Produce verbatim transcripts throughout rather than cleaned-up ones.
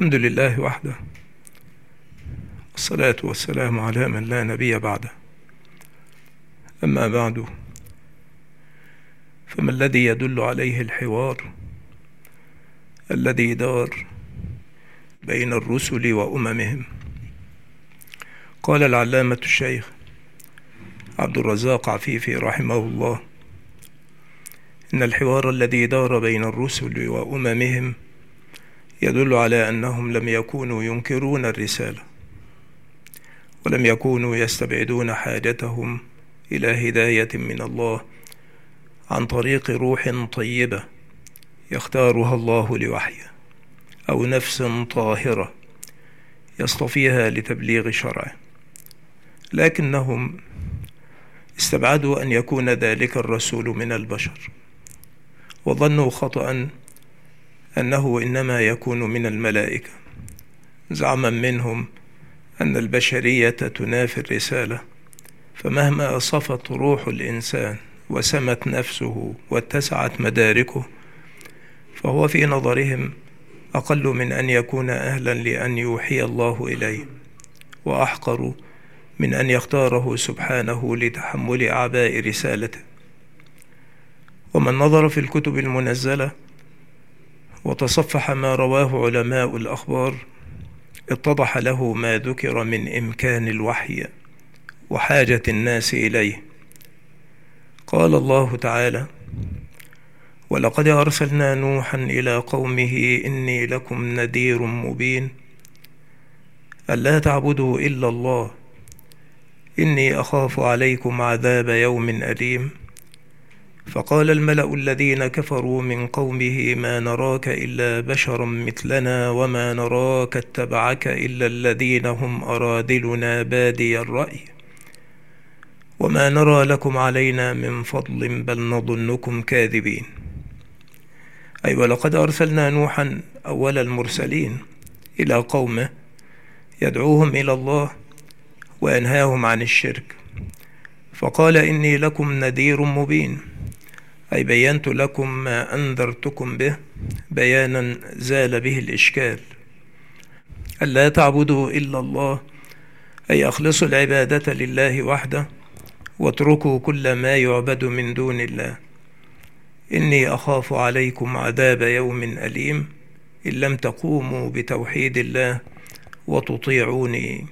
الحمد لله وحده، والصلاة والسلام على من لا نبي بعده. أما بعد، فما الذي يدل عليه الحوار الذي دار بين الرسل وأممهم؟ قال العلامة الشيخ عبد الرزاق عفيفي رحمه الله: إن الحوار الذي دار بين الرسل وأممهم يدل على أنهم لم يكونوا ينكرون الرسالة، ولم يكونوا يستبعدون حاجتهم إلى هداية من الله عن طريق روح طيبة يختارها الله لوحيه، أو نفس طاهرة يصطفيها لتبليغ شرعه، لكنهم استبعدوا أن يكون ذلك الرسول من البشر، وظنوا خطأ أنه إنما يكون من الملائكة، زعما منهم أن البشرية تنافي الرسالة، فمهما صفت روح الإنسان وسمت نفسه واتسعت مداركه، فهو في نظرهم أقل من أن يكون أهلا لأن يوحي الله إليه، وأحقر من أن يختاره سبحانه لتحمل أعباء رسالته. ومن نظر في الكتب المنزلة وتصفح ما رواه علماء الأخبار اتضح له ما ذكر من إمكان الوحي وحاجة الناس إليه. قال الله تعالى: ولقد أرسلنا نوحا إلى قومه إني لكم نذير مبين ألا تعبدوا إلا الله إني أخاف عليكم عذاب يوم أليم. فقال الملأ الذين كفروا من قومه ما نراك إلا بشرا مثلنا وما نراك اتبعك إلا الذين هم أراذلنا بادي الرأي وما نرى لكم علينا من فضل بل نظنكم كاذبين. أي ولقد أرسلنا نوحا أول المرسلين إلى قومه يدعوهم إلى الله وينهاهم عن الشرك، فقال إني لكم نذير مبين، أي بينت لكم ما أنذرتكم به بيانا زال به الإشكال. ألا تعبدوا إلا الله، أي أخلصوا العبادة لله وحده واتركوا كل ما يعبد من دون الله. إني أخاف عليكم عذاب يوم أليم إن لم تقوموا بتوحيد الله وتطيعوني.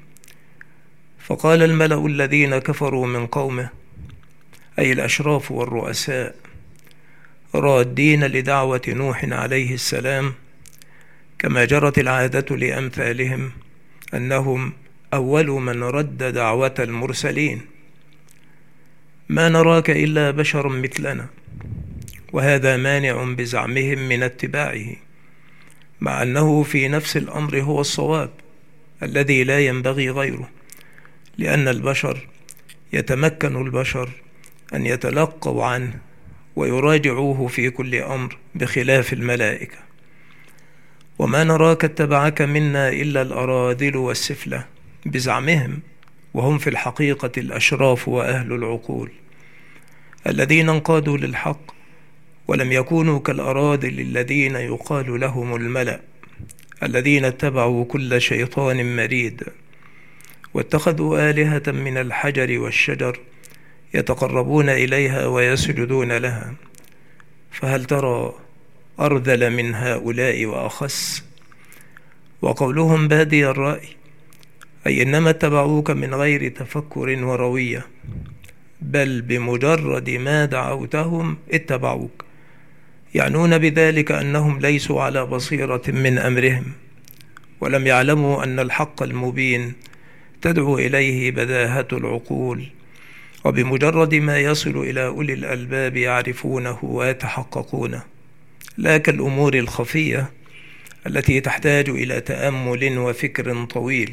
فقال الملأ الذين كفروا من قومه، أي الأشراف والرؤساء، رادين لدعوة نوح عليه السلام كما جرت العادة لأمثالهم أنهم أول من رد دعوة المرسلين: ما نراك إلا بشر مثلنا. وهذا مانع بزعمهم من اتباعه، مع أنه في نفس الأمر هو الصواب الذي لا ينبغي غيره، لأن البشر يتمكن البشر أن يتلقوا عنه ويراجعوه في كل أمر بخلاف الملائكة. وما نراك اتبعك منا إلا الأراذل والسفلة بزعمهم، وهم في الحقيقة الأشراف وأهل العقول الذين انقادوا للحق ولم يكونوا كالأراذل الذين يقال لهم الملأ الذين اتبعوا كل شيطان مريد واتخذوا آلهة من الحجر والشجر يتقربون إليها ويسجدون لها. فهل ترى أرذل من هؤلاء وأخس؟ وقولهم بادي الرأي، أي إنما اتبعوك من غير تفكر وروية، بل بمجرد ما دعوتهم اتبعوك، يعنون بذلك أنهم ليسوا على بصيرة من أمرهم، ولم يعلموا أن الحق المبين تدعو إليه بداهة العقول، وبمجرد ما يصل إلى أولي الألباب يعرفونه ويتحققونه، لا كالأمور الخفية التي تحتاج إلى تأمل وفكر طويل.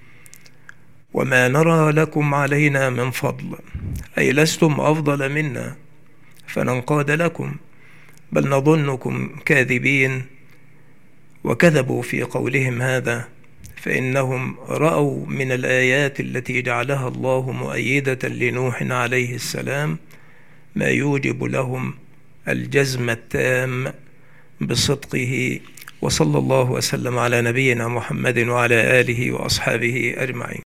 وما نرى لكم علينا من فضل، أي لستم أفضل منا فننقاد لكم، بل نظنكم كاذبين. وكذبوا في قولهم هذا، فإنهم رأوا من الآيات التي جعلها الله مؤيدة لنوح عليه السلام ما يوجب لهم الجزم التام بصدقه وصلى الله وسلم على نبينا محمد وعلى آله وأصحابه أجمعين.